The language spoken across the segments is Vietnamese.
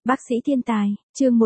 Bác sĩ thiên tài, chương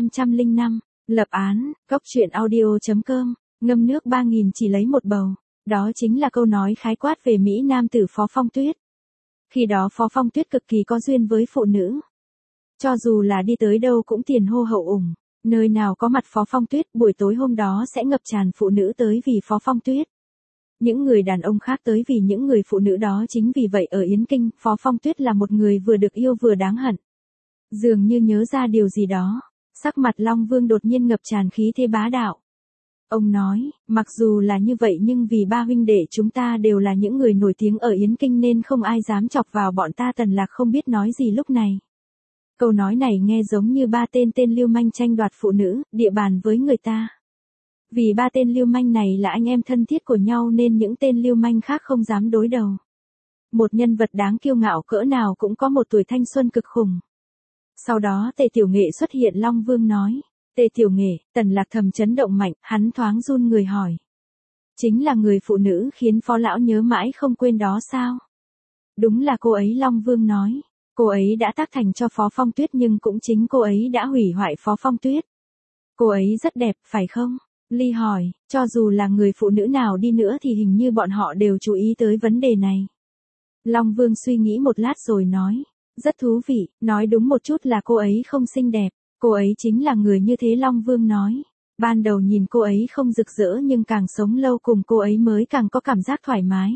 1505, lập án, góc truyện audio.com, ngâm nước 3000 chỉ lấy một bầu. Đó chính là câu nói khái quát về Mỹ Nam tử Phó Phong Tuyết. Khi đó Phó Phong Tuyết cực kỳ có duyên với phụ nữ. Cho dù là đi tới đâu cũng tiền hô hậu ủng, nơi nào có mặt Phó Phong Tuyết buổi tối hôm đó sẽ ngập tràn phụ nữ tới vì Phó Phong Tuyết. Những người đàn ông khác tới vì những người phụ nữ đó. Chính vì vậy ở Yến Kinh, Phó Phong Tuyết là một người vừa được yêu vừa đáng hận. Dường như nhớ ra điều gì đó, sắc mặt Long Vương đột nhiên ngập tràn khí thế bá đạo. Ông nói, mặc dù là như vậy nhưng vì ba huynh đệ chúng ta đều là những người nổi tiếng ở Yến Kinh nên không ai dám chọc vào bọn ta. Tần Lạc không biết nói gì lúc này. Câu nói này nghe giống như ba tên lưu manh tranh đoạt phụ nữ, địa bàn với người ta. Vì ba tên lưu manh này là anh em thân thiết của nhau nên những tên lưu manh khác không dám đối đầu. Một nhân vật đáng kiêu ngạo cỡ nào cũng có một tuổi thanh xuân cực khủng. Sau đó Tề Tiểu Nghệ xuất hiện. Long Vương nói, Tề Tiểu Nghệ. Tần Lạc thầm chấn động mạnh, hắn thoáng run người hỏi. Chính là người phụ nữ khiến Phó Lão nhớ mãi không quên đó sao? Đúng là cô ấy. Long Vương nói, cô ấy đã tác thành cho Phó Phong Tuyết nhưng cũng chính cô ấy đã hủy hoại Phó Phong Tuyết. Cô ấy rất đẹp, phải không? Ly hỏi, cho dù là người phụ nữ nào đi nữa thì hình như bọn họ đều chú ý tới vấn đề này. Long Vương suy nghĩ một lát rồi nói, rất thú vị, nói đúng một chút là cô ấy không xinh đẹp, cô ấy chính là người như thế. Long Vương nói, ban đầu nhìn cô ấy không rực rỡ nhưng càng sống lâu cùng cô ấy mới càng có cảm giác thoải mái.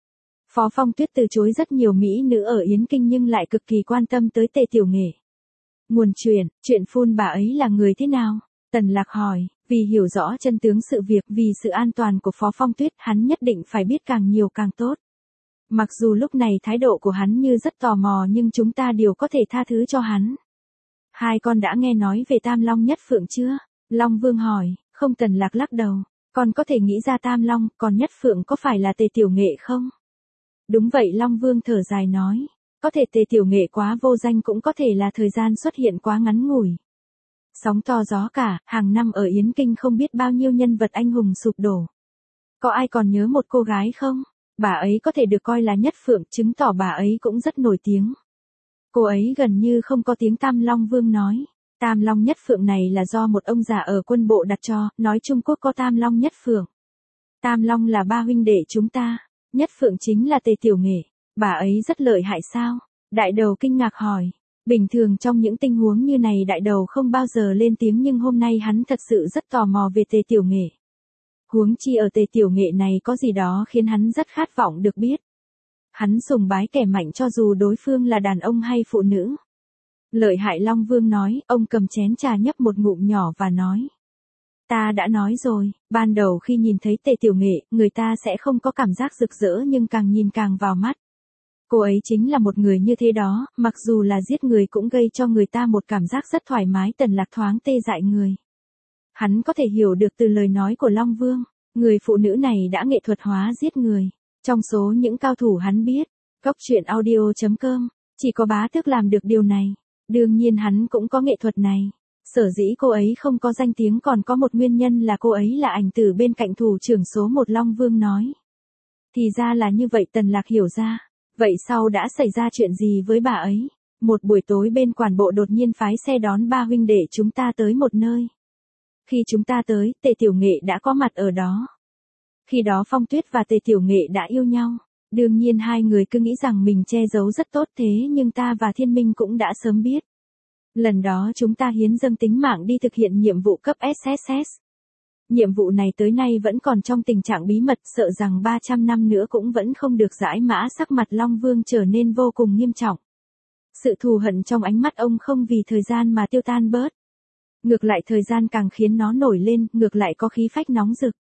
Phó Phong Tuyết từ chối rất nhiều mỹ nữ ở Yến Kinh nhưng lại cực kỳ quan tâm tới Tề Tiểu Nghệ. Nguồn chuyện phun bà ấy là người thế nào? Tần Lạc hỏi, vì hiểu rõ chân tướng sự việc, vì sự an toàn của Phó Phong Tuyết, hắn nhất định phải biết càng nhiều càng tốt. Mặc dù lúc này thái độ của hắn như rất tò mò nhưng chúng ta đều có thể tha thứ cho hắn. Hai con đã nghe nói về Tam Long Nhất Phượng chưa? Long Vương hỏi, không. Tần Lạc lắc đầu, con có thể nghĩ ra Tam Long, còn Nhất Phượng có phải là Tề Tiểu Nghệ không? Đúng vậy. Long Vương thở dài nói, có thể Tề Tiểu Nghệ quá vô danh, cũng có thể là thời gian xuất hiện quá ngắn ngủi. Sóng to gió cả, hàng năm ở Yến Kinh không biết bao nhiêu nhân vật anh hùng sụp đổ. Có ai còn nhớ một cô gái không? Bà ấy có thể được coi là Nhất Phượng, chứng tỏ bà ấy cũng rất nổi tiếng. Cô ấy gần như không có tiếng tăm. Long Vương nói, Tam Long Nhất Phượng này là do một ông già ở quân bộ đặt cho, nói Trung Quốc có Tam Long Nhất Phượng. Tam Long là ba huynh đệ chúng ta, Nhất Phượng chính là Tề Tiểu Nghệ. Bà ấy rất lợi hại sao? Đại Đầu kinh ngạc hỏi. Bình thường trong những tình huống như này Đại Đầu không bao giờ lên tiếng nhưng hôm nay hắn thật sự rất tò mò về Tề Tiểu Nghệ. Huống chi ở Tề Tiểu Nghệ này có gì đó khiến hắn rất khát vọng được biết. Hắn sùng bái kẻ mạnh cho dù đối phương là đàn ông hay phụ nữ. Lợi hại. Long Vương nói, ông cầm chén trà nhấp một ngụm nhỏ và nói. Ta đã nói rồi, ban đầu khi nhìn thấy Tề Tiểu Nghệ, người ta sẽ không có cảm giác rực rỡ nhưng càng nhìn càng vào mắt. Cô ấy chính là một người như thế đó, mặc dù là giết người cũng gây cho người ta một cảm giác rất thoải mái. Tần Lạc thoáng tê dại người. Hắn có thể hiểu được từ lời nói của Long Vương, người phụ nữ này đã nghệ thuật hóa giết người. Trong số những cao thủ hắn biết, góc truyện audio.com, chỉ có Bá Tước làm được điều này. Đương nhiên hắn cũng có nghệ thuật này. Sở dĩ cô ấy không có danh tiếng còn có một nguyên nhân là cô ấy là ảnh tử bên cạnh thủ trưởng số 1. Long Vương nói. Thì ra là như vậy. Tần Lạc hiểu ra. Vậy sau đã xảy ra chuyện gì với bà ấy? Một buổi tối bên quản bộ đột nhiên phái xe đón ba huynh đệ chúng ta tới một nơi. Khi chúng ta tới, Tề Tiểu Nghệ đã có mặt ở đó. Khi đó Phong Tuyết và Tề Tiểu Nghệ đã yêu nhau. Đương nhiên hai người cứ nghĩ rằng mình che giấu rất tốt thế nhưng ta và Thiên Minh cũng đã sớm biết. Lần đó chúng ta hiến dâng tính mạng đi thực hiện nhiệm vụ cấp SSS. Nhiệm vụ này tới nay vẫn còn trong tình trạng bí mật, sợ rằng 300 năm nữa cũng vẫn không được giải mã. Sắc mặt Long Vương trở nên vô cùng nghiêm trọng. Sự thù hận trong ánh mắt ông không vì thời gian mà tiêu tan bớt. Ngược lại thời gian càng khiến nó nổi lên, ngược lại có khí phách nóng rực.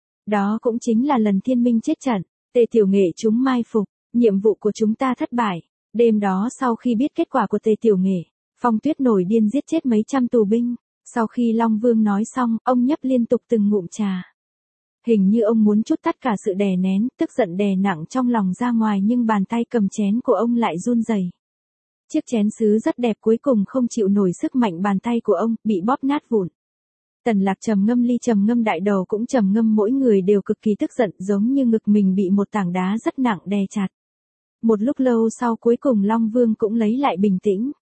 Đó cũng chính là lần Thiên Minh chết trận, Tề Tiểu Nghệ chúng mai phục, nhiệm vụ của chúng ta thất bại. Đêm đó sau khi biết kết quả của Tề Tiểu Nghệ, Phong Tuyết nổi điên giết chết mấy trăm tù binh. Sau khi Long Vương nói xong, ông nhấp liên tục từng ngụm trà. Hình như ông muốn trút tất cả sự đè nén, tức giận đè nặng trong lòng ra ngoài nhưng bàn tay cầm chén của ông lại run rẩy. Chiếc chén sứ rất đẹp cuối cùng không chịu nổi sức mạnh bàn tay của ông, bị bóp nát vụn. Tần Lạc trầm ngâm, Ly trầm ngâm, Đại Đầu cũng trầm ngâm, mỗi người đều cực kỳ tức giận giống như ngực mình bị một tảng đá rất nặng đè chặt. Một lúc lâu sau cuối cùng Long Vương cũng lấy lại bình tĩnh.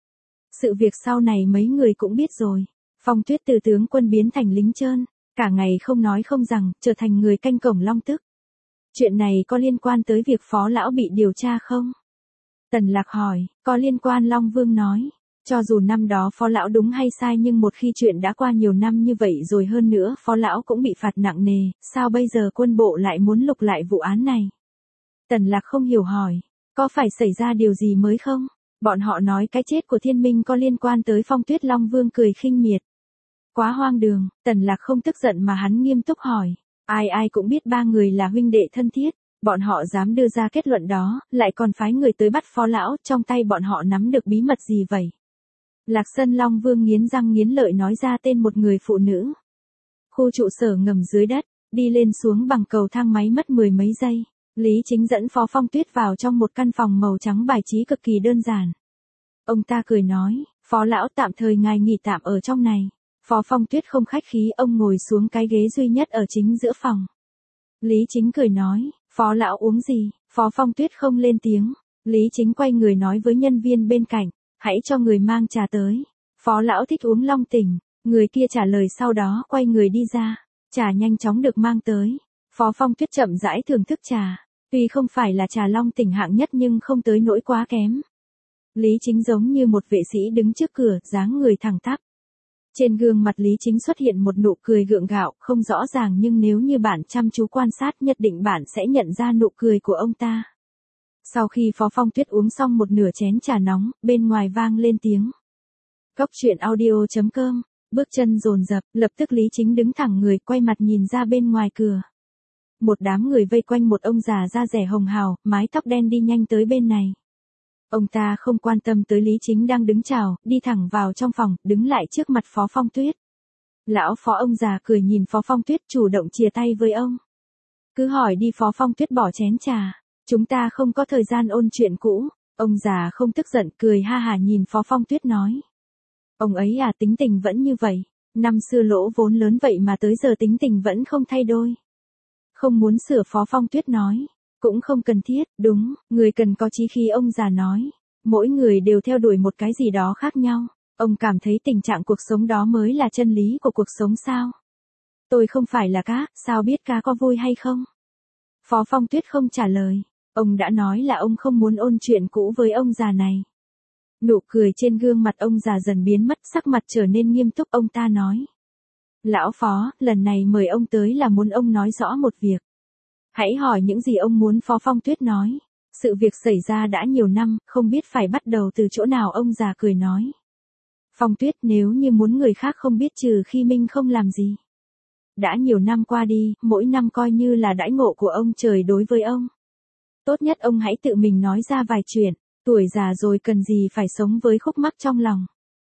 Sự việc sau này mấy người cũng biết rồi. Phong Tuyết từ tướng quân biến thành lính trơn, cả ngày không nói không rằng, trở thành người canh cổng Long Tức. Chuyện này có liên quan tới việc Phó Lão bị điều tra không? Tần Lạc hỏi, có liên quan. Long Vương nói, cho dù năm đó Phó Lão đúng hay sai nhưng một khi chuyện đã qua nhiều năm như vậy rồi, hơn nữa Phó Lão cũng bị phạt nặng nề, sao bây giờ quân bộ lại muốn lục lại vụ án này? Tần Lạc không hiểu hỏi, có phải xảy ra điều gì mới không? Bọn họ nói cái chết của Thiên Minh có liên quan tới Phong Tuyết. Long Vương cười khinh miệt. Quá hoang đường. Tần Lạc không tức giận mà hắn nghiêm túc hỏi, ai ai cũng biết ba người là huynh đệ thân thiết, bọn họ dám đưa ra kết luận đó, lại còn phái người tới bắt Phó Lão, trong tay bọn họ nắm được bí mật gì vậy? Lạc Sơn Long Vương nghiến răng nghiến lợi nói ra tên một người phụ nữ. Khu trụ sở ngầm dưới đất, đi lên xuống bằng cầu thang máy mất 10 mấy giây. Lý Chính dẫn Phó Phong Tuyết vào trong một căn phòng màu trắng bài trí cực kỳ đơn giản. Ông ta cười nói, Phó Lão tạm thời ngài nghỉ tạm ở trong này. Phó Phong Tuyết không khách khí, ông ngồi xuống cái ghế duy nhất ở chính giữa phòng. Lý Chính cười nói, Phó Lão uống gì? Phó Phong Tuyết không lên tiếng. Lý Chính quay người nói với nhân viên bên cạnh, hãy cho người mang trà tới. Phó Lão thích uống Long Tỉnh. Người kia trả lời sau đó quay người đi ra. Trà nhanh chóng được mang tới. Phó Phong Tuyết chậm rãi thưởng thức trà. Tuy không phải là trà Long Tỉnh hạng nhất nhưng không tới nỗi quá kém. Lý Chính giống như một vệ sĩ đứng trước cửa, dáng người thẳng tắp. Trên gương mặt Lý Chính xuất hiện một nụ cười gượng gạo, không rõ ràng nhưng nếu như bạn chăm chú quan sát nhất định bạn sẽ nhận ra nụ cười của ông ta. Sau khi Phó Phong Tuyết uống xong một nửa chén trà nóng, bên ngoài vang lên tiếng. Cốc truyện audio.com, bước chân dồn dập, lập tức Lý Chính đứng thẳng người, quay mặt nhìn ra bên ngoài cửa. Một đám người vây quanh một ông già da dẻ hồng hào, mái tóc đen đi nhanh tới bên này. Ông ta không quan tâm tới Lý Chính đang đứng chào, đi thẳng vào trong phòng, đứng lại trước mặt Phó Phong Tuyết. Lão Phó. Ông già cười nhìn Phó Phong Tuyết, chủ động chìa tay với ông. Cứ hỏi đi. Phó Phong Tuyết bỏ chén trà. Chúng ta không có thời gian ôn chuyện cũ. Ông già không tức giận, cười ha hả nhìn Phó Phong Tuyết nói. Ông ấy à, tính tình vẫn như vậy. Năm xưa lỗ vốn lớn vậy mà tới giờ tính tình vẫn không thay đổi. Không muốn sửa. Phó Phong Tuyết nói. Cũng không cần thiết, đúng, người cần có chí khí. Ông già nói. Mỗi người đều theo đuổi một cái gì đó khác nhau. Ông cảm thấy tình trạng cuộc sống đó mới là chân lý của cuộc sống sao? Tôi không phải là cá, sao biết cá có vui hay không? Phó Phong Tuyết không trả lời. Ông đã nói là ông không muốn ôn chuyện cũ với ông già này. Nụ cười trên gương mặt ông già dần biến mất, sắc mặt trở nên nghiêm túc. Ông ta nói. Lão Phó, lần này mời ông tới là muốn ông nói rõ một việc. Hãy hỏi những gì ông muốn. Phó Phong Tuyết nói. Sự việc xảy ra đã nhiều năm, không biết phải bắt đầu từ chỗ nào. Ông già cười nói. Phong Tuyết, nếu như muốn người khác không biết trừ khi Minh không làm gì. Đã nhiều năm qua đi, mỗi năm coi như là đãi ngộ của ông trời đối với ông. Tốt nhất ông hãy tự mình nói ra vài chuyện, tuổi già rồi cần gì phải sống với khúc mắc trong lòng.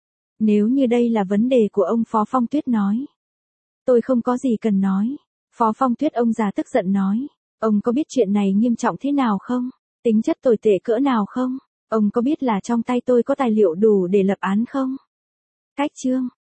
Nếu như đây là vấn đề của ông. Phó Phong Tuyết nói. Tôi không có gì cần nói. Phó Phong Tuyết. Ông già tức giận nói. Ông có biết chuyện này nghiêm trọng thế nào không? Tính chất tồi tệ cỡ nào không? Ông có biết là trong tay tôi có tài liệu đủ để lập án không? Cách chương